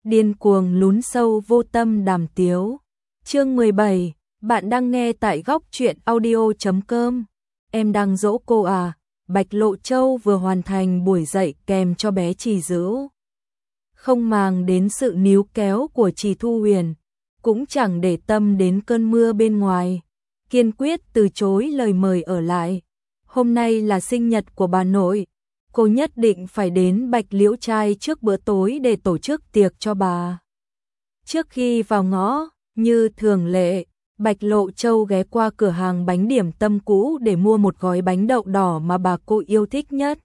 điên cuồng lún sâu vô tâm đàm tiếu. Chương 17, bạn đang nghe tại góc truyện audio.com. Em đang dỗ cô à? Bạch Lộ Châu vừa hoàn thành buổi dạy kèm cho bé Trì Dữ. Không màng đến sự níu kéo của Trì Thu Huyền, cũng chẳng để tâm đến cơn mưa bên ngoài, kiên quyết từ chối lời mời ở lại. Hôm nay là sinh nhật của bà nội, cô nhất định phải đến Bạch Liễu Trai trước bữa tối để tổ chức tiệc cho bà. Trước khi vào ngõ, như thường lệ, Bạch Lộ Châu ghé qua cửa hàng bánh điểm tâm cũ để mua một gói bánh đậu đỏ mà bà cô yêu thích nhất.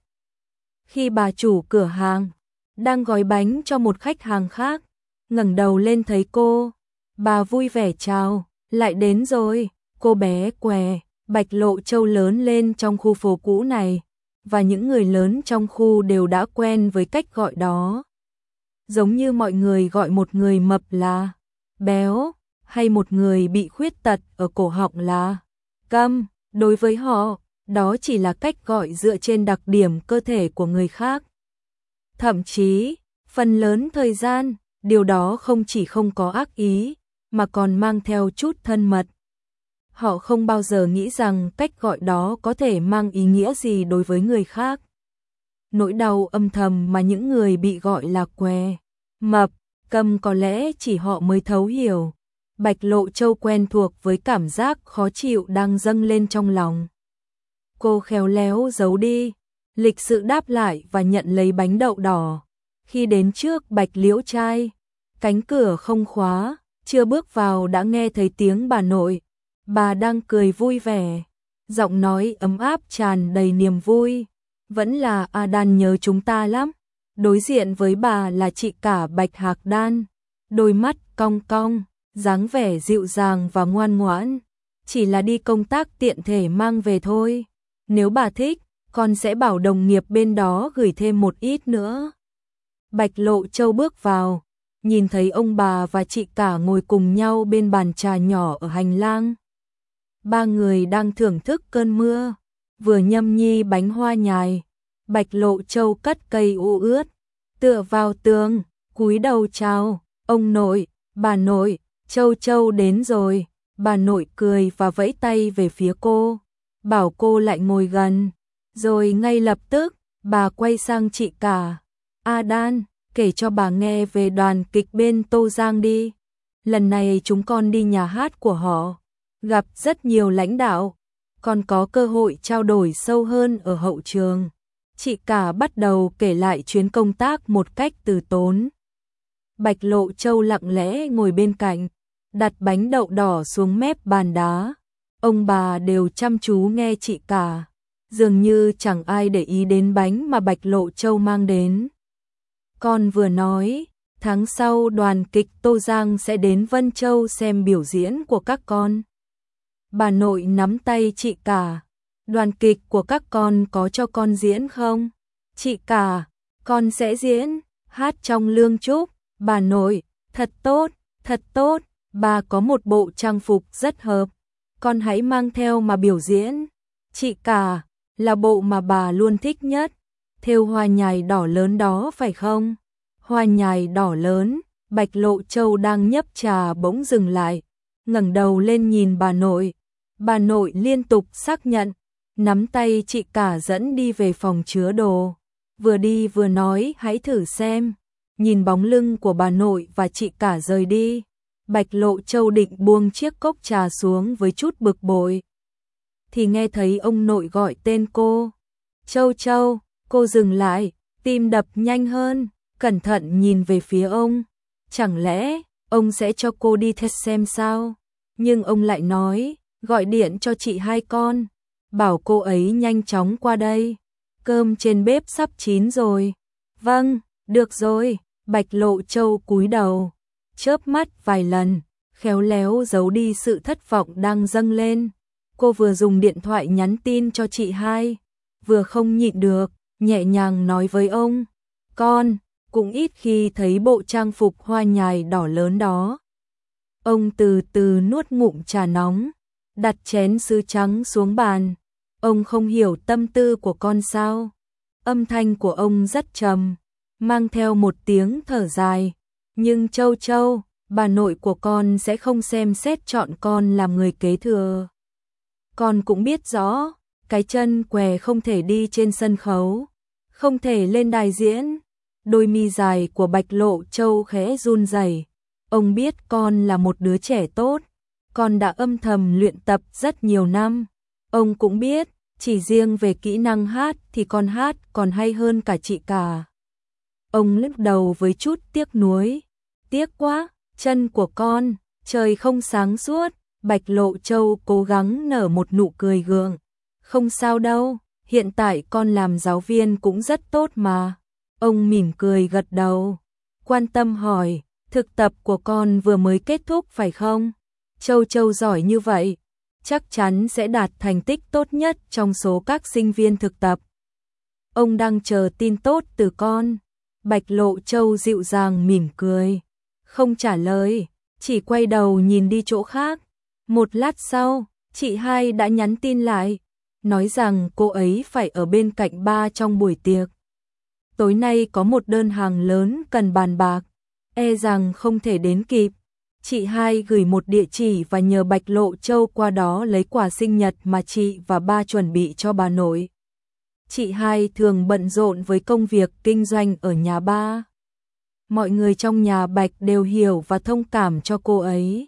Khi bà chủ cửa hàng đang gói bánh cho một khách hàng khác, ngẩng đầu lên thấy cô, bà vui vẻ chào, lại đến rồi, cô bé què. Bạch Lộ Châu lớn lên trong khu phố cũ này, và những người lớn trong khu đều đã quen với cách gọi đó. Giống như mọi người gọi một người mập là béo, hay một người bị khuyết tật ở cổ họng là câm, đối với họ, đó chỉ là cách gọi dựa trên đặc điểm cơ thể của người khác. Thậm chí, phần lớn thời gian, điều đó không chỉ không có ác ý, mà còn mang theo chút thân mật. Họ không bao giờ nghĩ rằng cách gọi đó có thể mang ý nghĩa gì đối với người khác. Nỗi đau âm thầm mà những người bị gọi là què, mập, câm có lẽ chỉ họ mới thấu hiểu. Bạch Lộ Châu quen thuộc với cảm giác khó chịu đang dâng lên trong lòng. Cô khéo léo giấu đi, lịch sự đáp lại và nhận lấy bánh đậu đỏ. Khi đến trước Bạch Liễu Trai, cánh cửa không khóa, chưa bước vào đã nghe thấy tiếng bà nội. Bà đang cười vui vẻ, giọng nói ấm áp tràn đầy niềm vui. Vẫn là A Đan nhớ chúng ta lắm. Đối diện với bà là chị cả Bạch Hạc Đan, đôi mắt cong cong, dáng vẻ dịu dàng và ngoan ngoãn. Chỉ là đi công tác tiện thể mang về thôi. Nếu bà thích, con sẽ bảo đồng nghiệp bên đó gửi thêm một ít nữa. Bạch Lộ Châu bước vào, nhìn thấy ông bà và chị cả ngồi cùng nhau bên bàn trà nhỏ ở hành lang. Ba người đang thưởng thức cơn mưa, vừa nhâm nhi bánh hoa nhài. Bạch Lộ Châu cất cây u ướt, tựa vào tường, cúi đầu chào, ông nội, bà nội, Châu Châu đến rồi. Bà nội cười và vẫy tay về phía cô, bảo cô lại ngồi gần. Rồi ngay lập tức, bà quay sang chị cả. A Đan, kể cho bà nghe về đoàn kịch bên Tô Giang đi. Lần này chúng con đi nhà hát của họ, gặp rất nhiều lãnh đạo, còn có cơ hội trao đổi sâu hơn ở hậu trường. Chị cả bắt đầu kể lại chuyến công tác một cách từ tốn. Bạch Lộ Châu lặng lẽ ngồi bên cạnh, đặt bánh đậu đỏ xuống mép bàn đá. Ông bà đều chăm chú nghe chị cả, dường như chẳng ai để ý đến bánh mà Bạch Lộ Châu mang đến. Con vừa nói, tháng sau đoàn kịch Tô Giang sẽ đến Vân Châu xem biểu diễn của các con. Bà nội nắm tay chị cả. Đoàn kịch của các con có cho con diễn không? Chị cả, con sẽ diễn, hát trong Lương Trúc. Bà nội, thật tốt, thật tốt. Bà có một bộ trang phục rất hợp, con hãy mang theo mà biểu diễn. Chị cả, là bộ mà bà luôn thích nhất, thêu hoa nhài đỏ lớn đó phải không? Hoa nhài đỏ lớn. Bạch Lộ Châu đang nhấp trà bỗng dừng lại, ngẩng đầu lên nhìn bà nội. Bà nội liên tục xác nhận, nắm tay chị cả dẫn đi về phòng chứa đồ. Vừa đi vừa nói hãy thử xem. Nhìn bóng lưng của bà nội và chị cả rời đi, Bạch Lộ Châu định buông chiếc cốc trà xuống với chút bực bội. Thì nghe thấy ông nội gọi tên cô. Châu Châu, cô dừng lại, tim đập nhanh hơn, cẩn thận nhìn về phía ông. Chẳng lẽ ông sẽ cho cô đi test xem sao? Nhưng ông lại nói, gọi điện cho chị hai con, bảo cô ấy nhanh chóng qua đây. Cơm trên bếp sắp chín rồi. Vâng, được rồi. Bạch Lộ Châu cúi đầu, chớp mắt vài lần, khéo léo giấu đi sự thất vọng đang dâng lên. Cô vừa dùng điện thoại nhắn tin cho chị hai, vừa không nhịn được, nhẹ nhàng nói với ông. Con, cũng ít khi thấy bộ trang phục hoa nhài đỏ lớn đó. Ông từ từ nuốt ngụm trà nóng, đặt chén sứ trắng xuống bàn. Ông không hiểu tâm tư của con sao? Âm thanh của ông rất trầm, mang theo một tiếng thở dài. Nhưng Châu Châu, bà nội của con sẽ không xem xét chọn con làm người kế thừa. Con cũng biết rõ, cái chân què không thể đi trên sân khấu, không thể lên đài diễn. Đôi mi dài của Bạch Lộ Châu khẽ run rẩy. Ông biết con là một đứa trẻ tốt, con đã âm thầm luyện tập rất nhiều năm. Ông cũng biết, chỉ riêng về kỹ năng hát thì con hát còn hay hơn cả chị cả. Ông lắc đầu với chút tiếc nuối. Tiếc quá, chân của con, trời không sáng suốt. Bạch Lộ Châu cố gắng nở một nụ cười gượng. Không sao đâu, hiện tại con làm giáo viên cũng rất tốt mà. Ông mỉm cười gật đầu, quan tâm hỏi, thực tập của con vừa mới kết thúc phải không? Châu Châu giỏi như vậy, chắc chắn sẽ đạt thành tích tốt nhất trong số các sinh viên thực tập. Ông đang chờ tin tốt từ con. Bạch Lộ Châu dịu dàng mỉm cười, không trả lời, chỉ quay đầu nhìn đi chỗ khác. Một lát sau, chị hai đã nhắn tin lại, nói rằng cô ấy phải ở bên cạnh ba trong buổi tiệc. Tối nay có một đơn hàng lớn cần bàn bạc, e rằng không thể đến kịp. Chị hai gửi một địa chỉ và nhờ Bạch Lộ Châu qua đó lấy quà sinh nhật mà chị và ba chuẩn bị cho bà nội. Chị hai thường bận rộn với công việc kinh doanh ở nhà ba. Mọi người trong nhà Bạch đều hiểu và thông cảm cho cô ấy.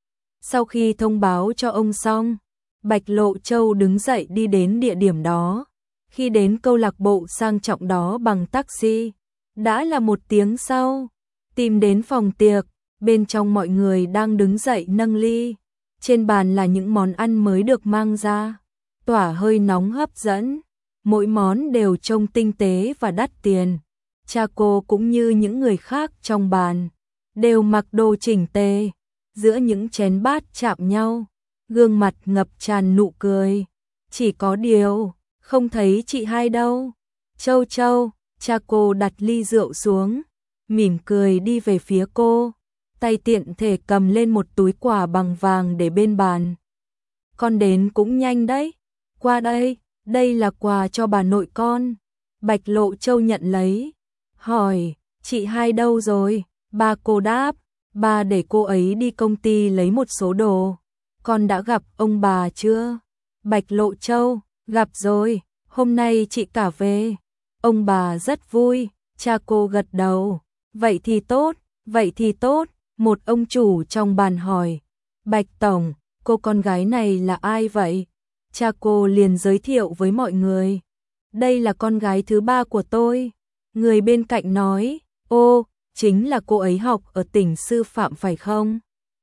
Sau khi thông báo cho ông xong, Bạch Lộ Châu đứng dậy đi đến địa điểm đó. Khi đến câu lạc bộ sang trọng đó bằng taxi, đã là 1 tiếng sau. Tìm đến phòng tiệc, bên trong mọi người đang đứng dậy nâng ly. Trên bàn là những món ăn mới được mang ra, tỏa hơi nóng hấp dẫn. Mỗi món đều trông tinh tế và đắt tiền. Cha cô cũng như những người khác trong bàn, đều mặc đồ chỉnh tề. Giữa những chén bát chạm nhau, gương mặt ngập tràn nụ cười. Chỉ có điều, không thấy chị hai đâu. Châu Châu, cha cô đặt ly rượu xuống, mỉm cười đi về phía cô, tay tiện thể cầm lên một túi quà bằng vàng để bên bàn. Con đến cũng nhanh đấy, qua đây, đây là quà cho bà nội con. Bạch Lộ Châu nhận lấy, hỏi, chị hai đâu rồi? Ba cô đáp, ba để cô ấy đi công ty lấy một số đồ. Con đã gặp ông bà chưa? Bạch Lộ Châu, gặp rồi, hôm nay chị cả về. Ông bà rất vui, cha cô gật đầu. Vậy thì tốt, vậy thì tốt. Một ông chủ trong bàn hỏi, Bạch Tổng, cô con gái này là ai vậy? Cha cô liền giới thiệu với mọi người. Đây là con gái thứ 3 của tôi. Người bên cạnh nói, ô, chính là cô ấy học ở tỉnh sư phạm phải không?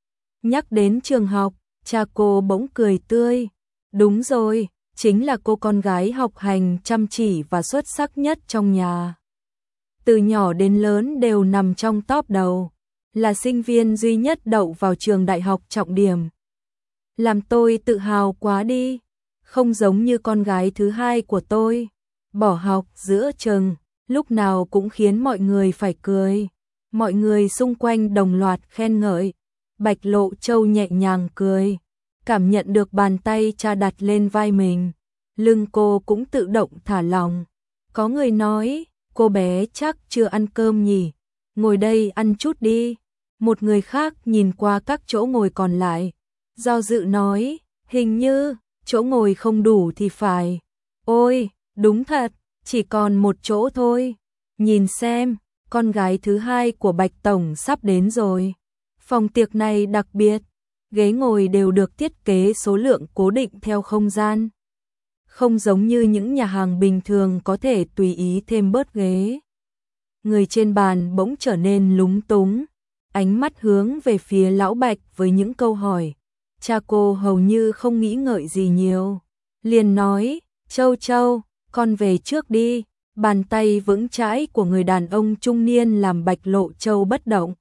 Nhắc đến trường học, cha cô bỗng cười tươi. Đúng rồi, chính là cô con gái học hành chăm chỉ và xuất sắc nhất trong nhà. Từ nhỏ đến lớn đều nằm trong top đầu, là sinh viên duy nhất đậu vào trường đại học trọng điểm. Làm tôi tự hào quá đi, không giống như con gái thứ 2 của tôi, bỏ học giữa chừng, lúc nào cũng khiến mọi người phải cười. Mọi người xung quanh đồng loạt khen ngợi. Bạch Lộ Châu nhẹ nhàng cười, cảm nhận được bàn tay cha đặt lên vai mình, lưng cô cũng tự động thả lỏng. Có người nói, cô bé chắc chưa ăn cơm nhỉ, ngồi đây ăn chút đi. Một người khác nhìn qua các chỗ ngồi còn lại, do dự nói, hình như chỗ ngồi không đủ thì phải. Ôi, đúng thật, chỉ còn một chỗ thôi. Nhìn xem, con gái thứ 2 của Bạch Tổng sắp đến rồi. Phòng tiệc này đặc biệt, ghế ngồi đều được thiết kế số lượng cố định theo không gian. Không giống như những nhà hàng bình thường có thể tùy ý thêm bớt ghế. Người trên bàn bỗng trở nên lúng túng, ánh mắt hướng về phía lão Bạch với những câu hỏi. Cha cô hầu như không nghĩ ngợi gì nhiều, liền nói, Châu Châu, con về trước đi. Bàn tay vững chãi của người đàn ông trung niên làm Bạch Lộ Châu bất động.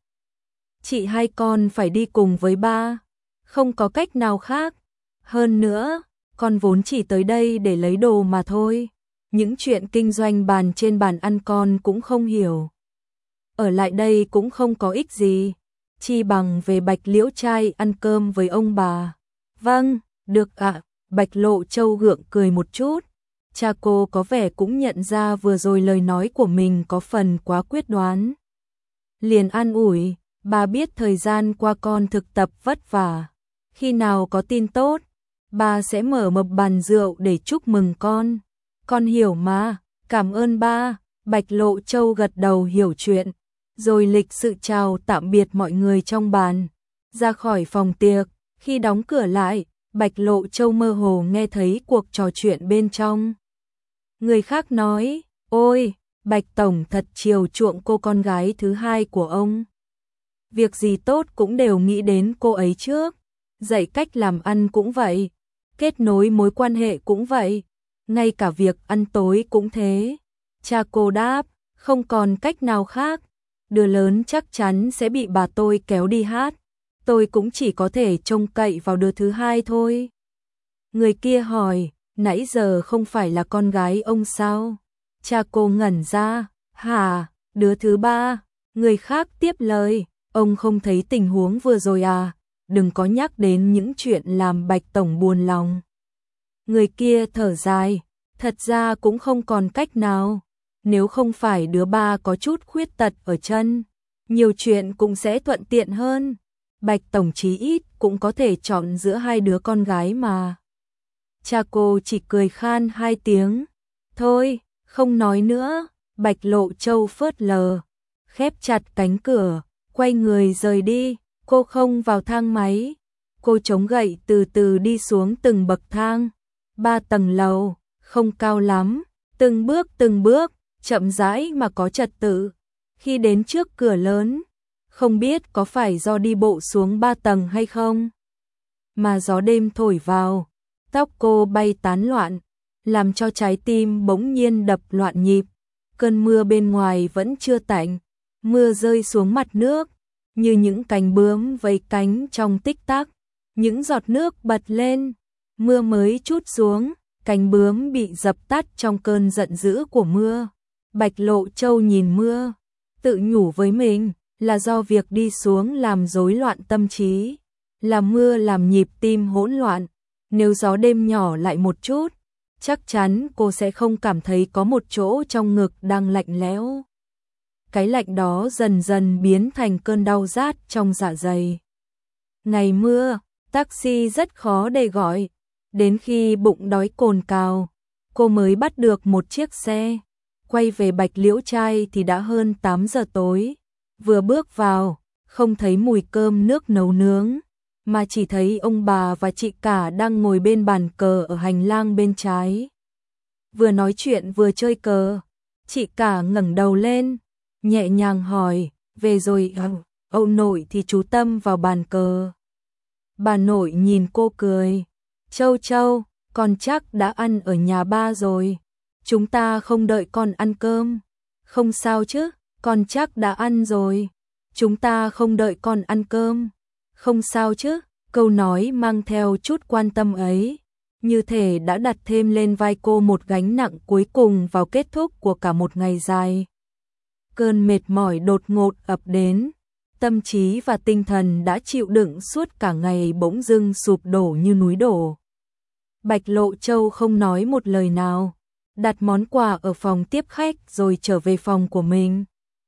Chị hai con phải đi cùng với ba, không có cách nào khác. Hơn nữa, con vốn chỉ tới đây để lấy đồ mà thôi. Những chuyện kinh doanh bàn trên bàn ăn con cũng không hiểu. Ở lại đây cũng không có ích gì, chi bằng về Bạch Liễu Trai ăn cơm với ông bà. Vâng, được ạ. Bạch Lộ Châu gượng cười một chút. Cha cô có vẻ cũng nhận ra vừa rồi lời nói của mình có phần quá quyết đoán. Liền an ủi, Bà biết thời gian qua con thực tập vất vả. Khi nào có tin tốt, bà sẽ mở một bàn rượu để chúc mừng con. Con hiểu mà, cảm ơn ba. Bạch Lộ Châu gật đầu hiểu chuyện, rồi lịch sự chào tạm biệt mọi người trong bàn, ra khỏi phòng tiệc. Khi đóng cửa lại, Bạch Lộ Châu mơ hồ nghe thấy cuộc trò chuyện bên trong. Người khác nói, ôi, Bạch Tổng thật chiều chuộng cô con gái thứ hai của ông. Việc gì tốt cũng đều nghĩ đến cô ấy trước, dạy cách làm ăn cũng vậy, kết nối mối quan hệ cũng vậy, ngay cả việc ăn tối cũng thế. Cha cô đáp, không còn cách nào khác, đứa lớn chắc chắn sẽ bị bà tôi kéo đi hát, tôi cũng chỉ có thể trông cậy vào đứa thứ hai thôi. Người kia hỏi, nãy giờ không phải là con gái ông sao? Cha cô ngẩn ra, hả, đứa thứ ba? Người khác tiếp lời, ông không thấy tình huống vừa rồi à? Đừng có nhắc đến những chuyện làm Bạch Tổng buồn lòng. Người kia thở dài, thật ra cũng không còn cách nào. Nếu không phải đứa ba có chút khuyết tật ở chân, nhiều chuyện cũng sẽ thuận tiện hơn. Bạch Tổng chí ít cũng có thể chọn giữa hai đứa con gái mà. Cha cô chỉ cười khan hai tiếng. Thôi, không nói nữa. Bạch Lộ Châu phớt lờ, khép chặt cánh cửa, quay người rời đi. Cô không vào thang máy. Cô chống gậy từ từ đi xuống từng bậc thang. 3 tầng lầu, không cao lắm, từng bước, chậm rãi mà có trật tự. Khi đến trước cửa lớn, không biết có phải do đi bộ xuống 3 tầng hay không, mà gió đêm thổi vào, tóc cô bay tán loạn, làm cho trái tim bỗng nhiên đập loạn nhịp. Cơn mưa bên ngoài vẫn chưa tạnh, mưa rơi xuống mặt nước, như những cánh bướm vẫy cánh trong tích tắc, những giọt nước bật lên, mưa mới trút xuống, cánh bướm bị dập tắt trong cơn giận dữ của mưa. Bạch Lộ Châu nhìn mưa, tự nhủ với mình, là do việc đi xuống làm rối loạn tâm trí, là mưa làm nhịp tim hỗn loạn, nếu gió đêm nhỏ lại một chút, chắc chắn cô sẽ không cảm thấy có một chỗ trong ngực đang lạnh lẽo. Cái lạnh đó dần dần biến thành cơn đau rát trong dạ dày. Ngày mưa, taxi rất khó để gọi, đến khi bụng đói cồn cào, cô mới bắt được một chiếc xe. Quay về Bạch Liễu Trai thì đã hơn 8 giờ tối. Vừa bước vào, không thấy mùi cơm nước nấu nướng, mà chỉ thấy ông bà và chị cả đang ngồi bên bàn cờ ở hành lang bên trái. Vừa nói chuyện vừa chơi cờ, chị cả ngẩng đầu lên, nhẹ nhàng hỏi, về rồi à? Ông nội thì chú tâm vào bàn cờ. Bà nội nhìn cô cười, Châu Châu, con chắc đã ăn ở nhà ba rồi. Chúng ta không đợi con ăn cơm. Không sao chứ, con chắc đã ăn rồi. Chúng ta không đợi con ăn cơm. Không sao chứ, câu nói mang theo chút quan tâm ấy, như thể đã đặt thêm lên vai cô một gánh nặng cuối cùng vào kết thúc của cả một ngày dài. Cơn mệt mỏi đột ngột ập đến, tâm trí và tinh thần đã chịu đựng suốt cả ngày bỗng dưng sụp đổ như núi đổ. Bạch Lộ Châu không nói một lời nào, đặt món quà ở phòng tiếp khách rồi trở về phòng của mình.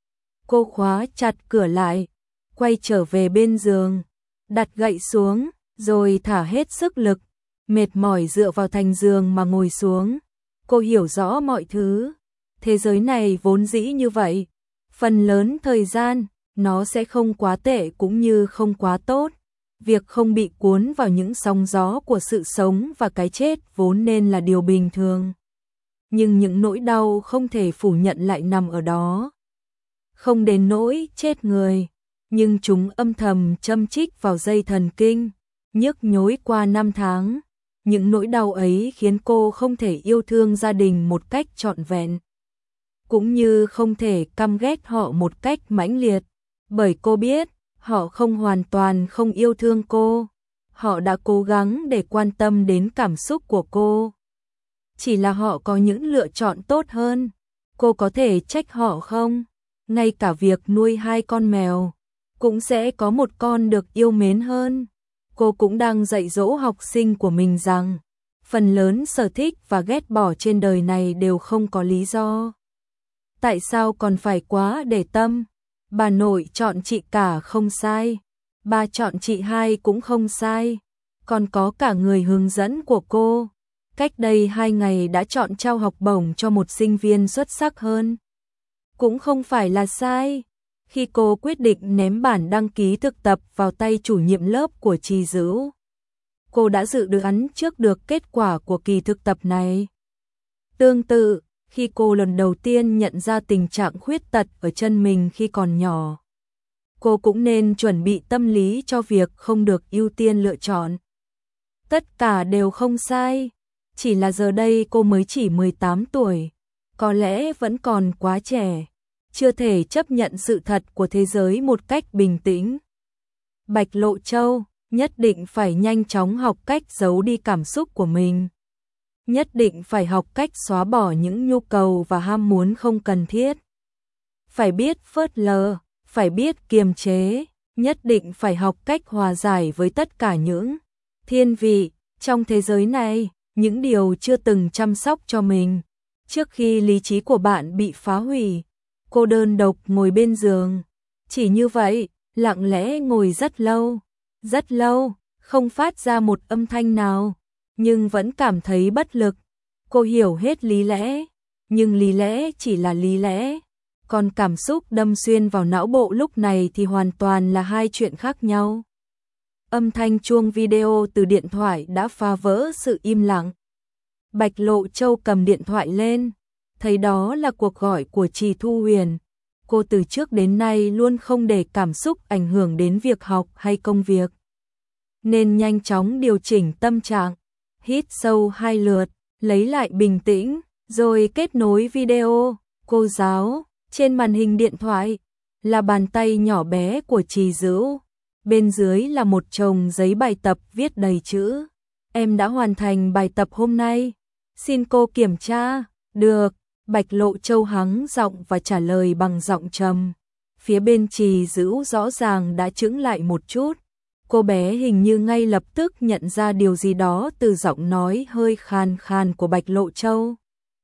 Cô khóa chặt cửa lại, quay trở về bên giường, đặt gậy xuống, rồi thả hết sức lực, mệt mỏi dựa vào thành giường mà ngồi xuống. Cô hiểu rõ mọi thứ, thế giới này vốn dĩ như vậy, phần lớn thời gian, nó sẽ không quá tệ cũng như không quá tốt. Việc không bị cuốn vào những sóng gió của sự sống và cái chết vốn nên là điều bình thường. Nhưng những nỗi đau không thể phủ nhận lại nằm ở đó. Không đến nỗi chết người, nhưng chúng âm thầm châm chích vào dây thần kinh, nhức nhối qua 5 tháng. Những nỗi đau ấy khiến cô không thể yêu thương gia đình một cách trọn vẹn, cũng như không thể căm ghét họ một cách mãnh liệt, bởi cô biết họ không hoàn toàn không yêu thương cô, họ đã cố gắng để quan tâm đến cảm xúc của cô. Chỉ là họ có những lựa chọn tốt hơn, cô có thể trách họ không? Ngay cả việc nuôi 2 con mèo, cũng sẽ có một con được yêu mến hơn. Cô cũng đang dạy dỗ học sinh của mình rằng, phần lớn sở thích và ghét bỏ trên đời này đều không có lý do. Tại sao còn phải quá để tâm? Bà nội chọn chị cả không sai, ba chọn chị hai cũng không sai, còn có cả người hướng dẫn của cô. Cách đây 2 ngày đã chọn trao học bổng cho một sinh viên xuất sắc hơn. Cũng không phải là sai. Khi cô quyết định ném bản đăng ký thực tập vào tay chủ nhiệm lớp của Trì Dữ, cô đã dự đoán trước được kết quả của kỳ thực tập này. Tương tự, khi cô lần đầu tiên nhận ra tình trạng khuyết tật ở chân mình khi còn nhỏ, cô cũng nên chuẩn bị tâm lý cho việc không được ưu tiên lựa chọn. Tất cả đều không sai, chỉ là giờ đây cô mới chỉ 18 tuổi, có lẽ vẫn còn quá trẻ, chưa thể chấp nhận sự thật của thế giới một cách bình tĩnh. Bạch Lộ Châu nhất định phải nhanh chóng học cách giấu đi cảm xúc của mình. Nhất định phải học cách xóa bỏ những nhu cầu và ham muốn không cần thiết. Phải biết phớt lờ, phải biết kiềm chế, nhất định phải học cách hòa giải với tất cả những thiên vị trong thế giới này, những điều chưa từng chăm sóc cho mình. Trước khi lý trí của bạn bị phá hủy, cô đơn độc ngồi bên giường. Chỉ như vậy, lặng lẽ ngồi rất lâu, không phát ra một âm thanh nào, nhưng vẫn cảm thấy bất lực. Cô hiểu hết lý lẽ, nhưng lý lẽ chỉ là lý lẽ, còn cảm xúc đâm xuyên vào não bộ lúc này thì hoàn toàn là hai chuyện khác nhau. Âm thanh chuông video từ điện thoại đã phá vỡ sự im lặng. Bạch Lộ Châu cầm điện thoại lên, thấy đó là cuộc gọi của Trì Thu Huyền. Cô từ trước đến nay luôn không để cảm xúc ảnh hưởng đến việc học hay công việc, nên nhanh chóng điều chỉnh tâm trạng, hít sâu 2 lượt, lấy lại bình tĩnh, rồi kết nối video. Cô giáo, trên màn hình điện thoại là bàn tay nhỏ bé của Trì Dữ, bên dưới là một chồng giấy bài tập viết đầy chữ. Em đã hoàn thành bài tập hôm nay, xin cô kiểm tra. Được. Bạch Lộ Châu hắng giọng và trả lời bằng giọng trầm. Phía bên Trì Dữ rõ ràng đã chững lại một chút. Cô bé hình như ngay lập tức nhận ra điều gì đó từ giọng nói hơi khàn khàn của Bạch Lộ Châu.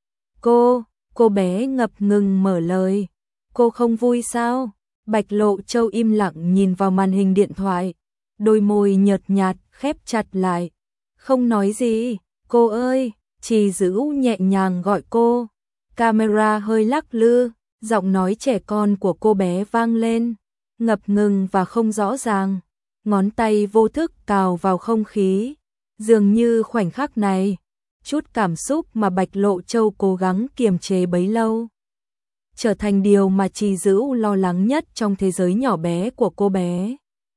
Cô bé ngập ngừng mở lời. Cô không vui sao? Bạch Lộ Châu im lặng nhìn vào màn hình điện thoại, đôi môi nhợt nhạt khép chặt lại. Không nói gì. Cô ơi, Trì Dữ nhẹ nhàng gọi cô. Camera hơi lắc lư, giọng nói trẻ con của cô bé vang lên, ngập ngừng và không rõ ràng. Ngón tay vô thức cào vào không khí. Dường như khoảnh khắc này, chút cảm xúc mà Bạch Lộ Châu cố gắng kiềm chế bấy lâu, trở thành điều mà Trì Dữ lo lắng nhất trong thế giới nhỏ bé của cô bé.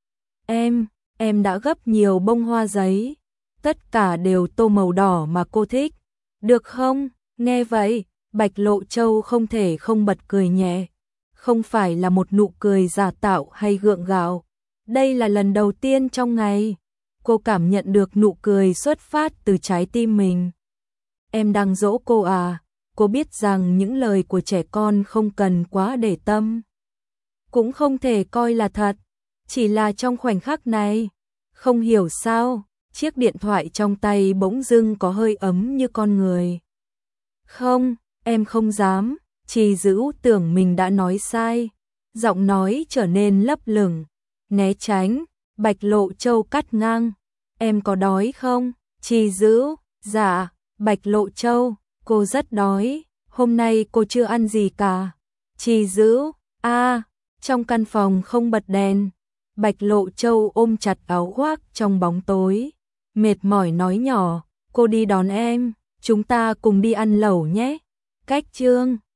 Em đã gấp nhiều bông hoa giấy, tất cả đều tô màu đỏ mà cô thích, được không? Nghe vậy, Bạch Lộ Châu không thể không bật cười nhẹ. Không phải là một nụ cười giả tạo hay gượng gạo. Đây là lần đầu tiên trong ngày cô cảm nhận được nụ cười xuất phát từ trái tim mình. Em đang dỗ cô à? Cô biết rằng những lời của trẻ con không cần quá để tâm, cũng không thể coi là thật. Chỉ là trong khoảnh khắc này, không hiểu sao, chiếc điện thoại trong tay bỗng dưng có hơi ấm như con người. Không, em không dám. Trì Dữ tưởng mình đã nói sai, giọng nói trở nên lấp lửng. Né tránh. Bạch Lộ Châu cắt ngang. Em có đói không? Trì Dữ. Dạ. Bạch Lộ Châu, cô rất đói, hôm nay cô chưa ăn gì cả. Trì Dữ. Trong căn phòng không bật đèn, Bạch Lộ Châu ôm chặt áo khoác trong bóng tối, mệt mỏi nói nhỏ, cô đi đón em, chúng ta cùng đi ăn lẩu nhé. Cách chương